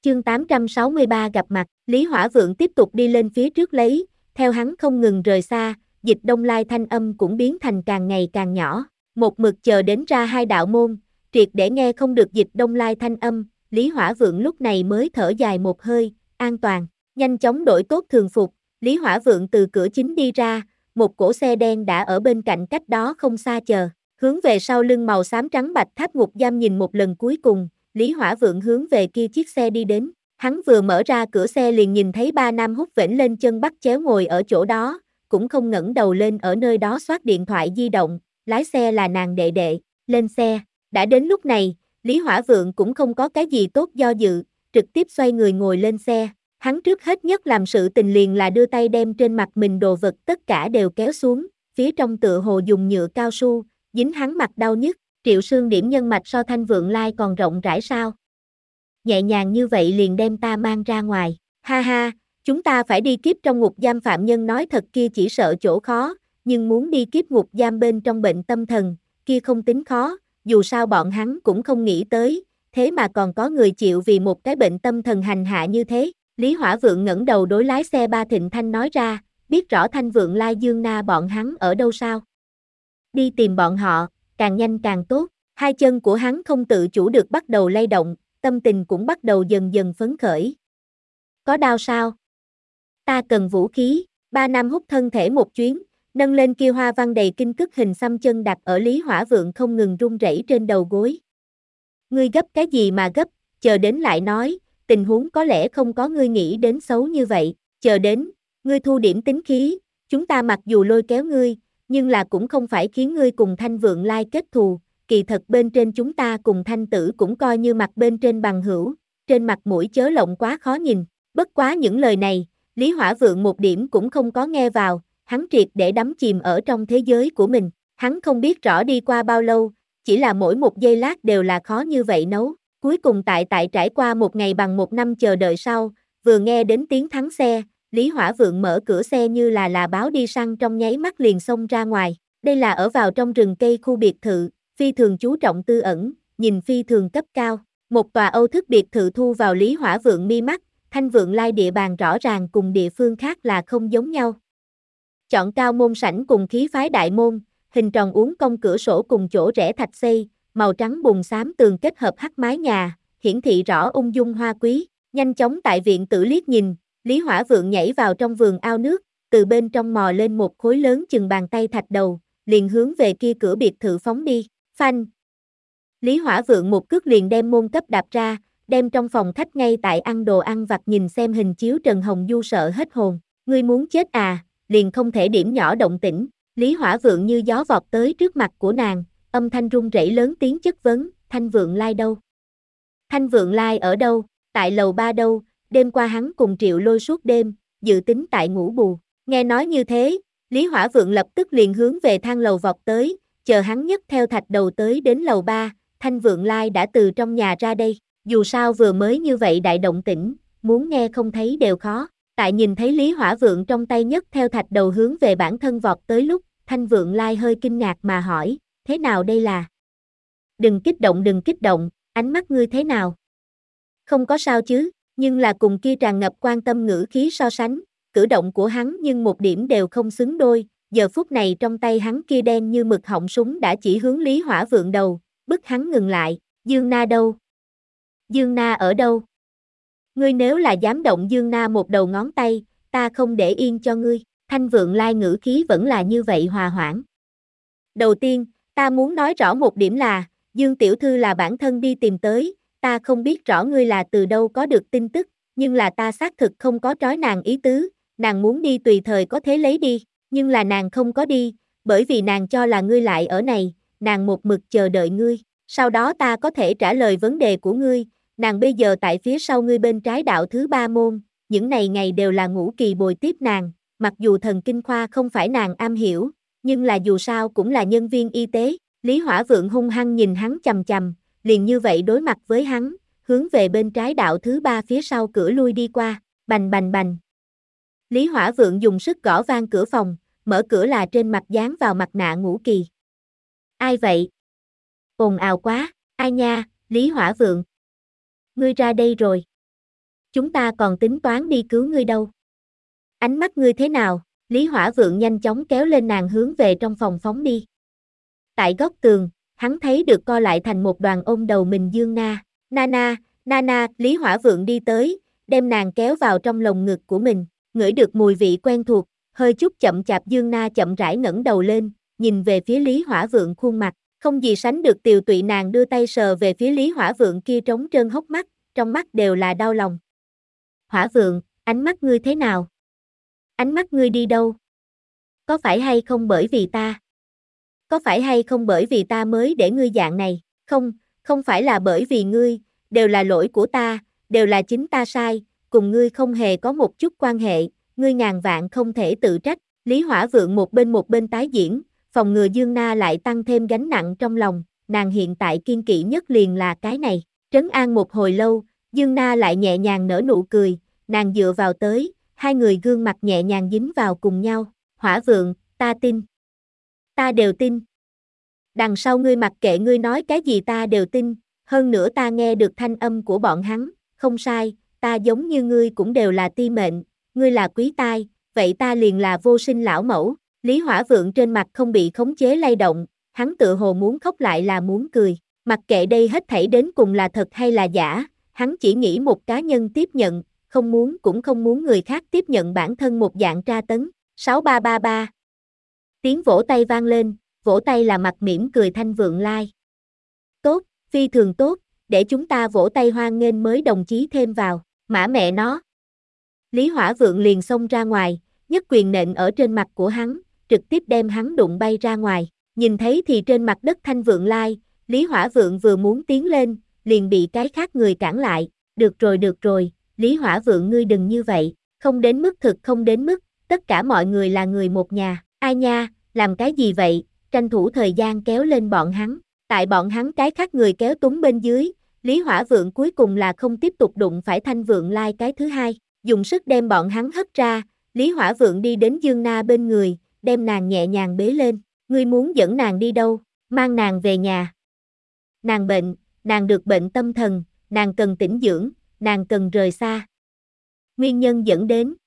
Chương 863 gặp mặt, Lý Hỏa Vượng tiếp tục đi lên phía trước lấy, theo hắn không ngừng rời xa, Dịch Đông Lai thanh âm cũng biến thành càng ngày càng nhỏ, một mực chờ đến ra hai đạo môn, triệt để nghe không được Dịch Đông Lai thanh âm, Lý Hỏa Vượng lúc này mới thở dài một hơi, an toàn, nhanh chóng đổi tốt thường phục, Lý Hỏa Vượng từ cửa chính đi ra, một cỗ xe đen đã ở bên cạnh cách đó không xa chờ, hướng về sau lưng màu xám trắng bạch tháp ngục giam nhìn một lần cuối cùng. Lý Hỏa Vượng hướng về kia chiếc xe đi đến, hắn vừa mở ra cửa xe liền nhìn thấy ba nam hút vểnh lên chân bắt chéo ngồi ở chỗ đó, cũng không ngẩng đầu lên ở nơi đó soát điện thoại di động, lái xe là nàng đệ đệ, lên xe, đã đến lúc này, Lý Hỏa Vượng cũng không có cái gì tốt do dự, trực tiếp xoay người ngồi lên xe, hắn trước hết nhất làm sự tình liền là đưa tay đem trên mặt mình đồ vật tất cả đều kéo xuống, phía trong tựa hồ dùng nhựa cao su, dính hắn mặt đau nhức. Triệu Sương điểm nhân mạch so Thanh Vượng Lai còn rộng rãi sao? Nhẹ nhàng như vậy liền đem ta mang ra ngoài, ha ha, chúng ta phải đi kiếp trong ngục giam phạm nhân nói thật kia chỉ sợ chỗ khó, nhưng muốn đi kiếp ngục giam bên trong bệnh tâm thần, kia không tính khó, dù sao bọn hắn cũng không nghĩ tới, thế mà còn có người chịu vì một cái bệnh tâm thần hành hạ như thế. Lý Hỏa Vượng ngẩng đầu đối lái xe Ba Thịnh Thanh nói ra, biết rõ Thanh Vượng Lai Dương Na bọn hắn ở đâu sao? Đi tìm bọn họ. Càng nhanh càng tốt, hai chân của hắn không tự chủ được bắt đầu lay động, tâm tình cũng bắt đầu dần dần phấn khởi. Có đau sao? Ta cần vũ khí, ba nam hút thân thể một chuyến, nâng lên kia hoa văn đầy kinh cức hình xăm chân đặt ở Lý Hỏa Vượng không ngừng run rẩy trên đầu gối. Ngươi gấp cái gì mà gấp, chờ đến lại nói, tình huống có lẽ không có ngươi nghĩ đến xấu như vậy, chờ đến, ngươi thu điểm tính khí, chúng ta mặc dù lôi kéo ngươi, nhưng là cũng không phải khiến ngươi cùng Thanh Vượng Lai kết thù, kỳ thật bên trên chúng ta cùng Thanh Tử cũng coi như mặt bên trên bằng hữu, trên mặt mũi chớ lộng quá khó nhìn, bất quá những lời này, Lý Hỏa Vượng một điểm cũng không có nghe vào, hắn triệt để đắm chìm ở trong thế giới của mình, hắn không biết rõ đi qua bao lâu, chỉ là mỗi một giây lát đều là khó như vậy nấu, cuối cùng tại trải qua một ngày bằng một năm chờ đợi sau, vừa nghe đến tiếng thắng xe, Lý Hỏa Vượng mở cửa xe như là báo đi săn trong nháy mắt liền xông ra ngoài, đây là ở vào trong rừng cây khu biệt thự, phi thường chú trọng tư ẩn, nhìn phi thường cấp cao, một tòa Âu thức biệt thự thu vào Lý Hỏa Vượng mi mắt, Thanh Vượng Lai địa bàn rõ ràng cùng địa phương khác là không giống nhau. Chọn cao môn sảnh cùng khí phái đại môn, hình tròn uốn cong cửa sổ cùng chỗ rẽ thạch xây, màu trắng bùn xám tường kết hợp hắc mái nhà, hiển thị rõ ung dung hoa quý, nhanh chóng tại viện tử liếc nhìn. Lý Hỏa Vượng nhảy vào trong vườn ao nước, từ bên trong mò lên một khối lớn chừng bàn tay thạch đầu, liền hướng về kia cửa biệt thự phóng đi, phanh. Lý Hỏa Vượng một cước liền đem môn cấp đạp ra, đem trong phòng khách ngay tại ăn đồ ăn vặt nhìn xem hình chiếu Trần Hồng Du sợ hết hồn, ngươi muốn chết à, liền không thể điểm nhỏ động tĩnh, Lý Hỏa Vượng như gió vọt tới trước mặt của nàng, âm thanh run rẩy lớn tiếng chất vấn, Thanh Vượng Lai đâu? Thanh Vượng Lai ở đâu, tại lầu 3 đâu? Đêm qua hắn cùng Triệu Lôi suốt đêm, dự tính tại ngủ bù. Nghe nói như thế, Lý Hỏa Vượng lập tức liền hướng về thang lầu vọt tới, chờ hắn nhấc theo thạch đầu tới đến lầu 3, Thanh Vượng Lai đã từ trong nhà ra đây, dù sao vừa mới như vậy đại động tĩnh, muốn nghe không thấy đều khó. Tại nhìn thấy Lý Hỏa Vượng trong tay nhấc theo thạch đầu hướng về bản thân vọt tới lúc, Thanh Vượng Lai hơi kinh ngạc mà hỏi, thế nào đây là? Đừng kích động, ánh mắt ngươi thế nào? Không có sao chứ? Nhưng là cùng kia tràn ngập quan tâm ngữ khí so sánh, cử động của hắn nhưng một điểm đều không xứng đôi, giờ phút này trong tay hắn kia đen như mực họng súng đã chỉ hướng Lý Hỏa Vượng đầu, bức hắn ngừng lại, Dương Na đâu? Dương Na ở đâu? Ngươi nếu là dám động Dương Na một đầu ngón tay, ta không để yên cho ngươi, Thanh Vượng Lai ngữ khí vẫn là như vậy hòa hoãn. Đầu tiên, ta muốn nói rõ một điểm là, Dương Tiểu Thư là bản thân đi tìm tới, ta không biết rõ ngươi là từ đâu có được tin tức, nhưng là ta xác thực không có trói nàng ý tứ, nàng muốn đi tùy thời có thể lấy đi, nhưng là nàng không có đi, bởi vì nàng cho là ngươi lại ở này, nàng một mực chờ đợi ngươi, sau đó ta có thể trả lời vấn đề của ngươi, nàng bây giờ tại phía sau ngươi bên trái đạo thứ 3 môn, những này ngày đều là ngũ kỳ bồi tiếp nàng, mặc dù thần kinh khoa không phải nàng am hiểu, nhưng là dù sao cũng là nhân viên y tế, Lý Hỏa Vượng hung hăng nhìn hắn chằm chằm, liền như vậy đối mặt với hắn, hướng về bên trái đạo thứ 3 phía sau cửa lui đi qua, bành bành bành. Lý Hỏa Vượng dùng sức gõ vang cửa phòng, mở cửa là trên mặt dán vào mặt nạ ngũ kỳ. Ai vậy? Ồn ào quá, ai nha, Lý Hỏa Vượng. Ngươi ra đây rồi. chúng ta còn tính toán đi cứu ngươi đâu. Ánh mắt ngươi thế nào? Lý Hỏa Vượng nhanh chóng kéo lên nàng hướng về trong phòng phóng đi. Tại góc tường, hắn thấy được co lại thành một đoàn ôm đầu mình Dương Na. Nana, Nana, Lý Hỏa Vượng đi tới, đem nàng kéo vào trong lồng ngực của mình, ngửi được mùi vị quen thuộc, hơi chút chậm chạp Dương Na chậm rãi ngẩng đầu lên, nhìn về phía Lý Hỏa Vượng khuôn mặt, không gì sánh được tiều tụy, nàng đưa tay sờ về phía Lý Hỏa Vượng kia trống trơn hốc mắt, trong mắt đều là đau lòng. Hỏa Vượng, ánh mắt ngươi thế nào? Ánh mắt ngươi đi đâu? Có phải hay không bởi vì ta? Có phải hay không bởi vì ta mới để ngươi dạng này? Không, không phải là bởi vì ngươi, đều là lỗi của ta, đều là chính ta sai, cùng ngươi không hề có một chút quan hệ, ngươi ngàn vạn không thể tự trách. Lý Hỏa Vượng một bên tái diễn, phòng ngừa Dương Na lại tăng thêm gánh nặng trong lòng, nàng hiện tại kiên kỵ nhất liền là cái này. Trấn an một hồi lâu, Dương Na lại nhẹ nhàng nở nụ cười, nàng dựa vào tới, hai người gương mặt nhẹ nhàng dính vào cùng nhau. Hỏa Vượng, ta tin. Ta đều tin. Đằng sau ngươi mặc kệ ngươi nói cái gì ta đều tin, hơn nữa ta nghe được thanh âm của bọn hắn, không sai, ta giống như ngươi cũng đều là ti mệnh, ngươi là quý tai, vậy ta liền là vô sinh lão mẫu. Lý Hỏa Vượng trên mặt không bị khống chế lay động, hắn tựa hồ muốn khóc lại là muốn cười, mặc kệ đây hết thảy đến cùng là thật hay là giả, hắn chỉ nghĩ một cá nhân tiếp nhận, không muốn cũng không muốn người khác tiếp nhận bản thân một dạng tra tấn. 6333 Tiếng vỗ tay vang lên, vỗ tay là mặt mỉm cười Thanh Vượng Lai. Tốt, phi thường tốt, để chúng ta vỗ tay hoan nghênh mới đồng chí thêm vào, mã mẹ nó. Lý Hỏa Vượng liền xông ra ngoài, nhất quyền nện ở trên mặt của hắn, trực tiếp đem hắn đụng bay ra ngoài, nhìn thấy thì trên mặt đất Thanh Vượng Lai, Lý Hỏa Vượng vừa muốn tiến lên, liền bị cái khác người cản lại, được rồi, Lý Hỏa Vượng ngươi đừng như vậy, không đến mức, thực không đến mức, tất cả mọi người là người một nhà, ai nha, làm cái gì vậy, tranh thủ thời gian kéo lên bọn hắn, tại bọn hắn cái khác người kéo túng bên dưới, Lý Hỏa Vượng cuối cùng là không tiếp tục đụng phải Thanh Vượng Lai cái thứ hai, dùng sức đem bọn hắn hất ra, Lý Hỏa Vượng đi đến Dương Na bên người, đem nàng nhẹ nhàng bế lên, ngươi muốn dẫn nàng đi đâu, mang nàng về nhà. Nàng bệnh, nàng được bệnh tâm thần, nàng cần tĩnh dưỡng, nàng cần rời xa. Nguyên nhân dẫn đến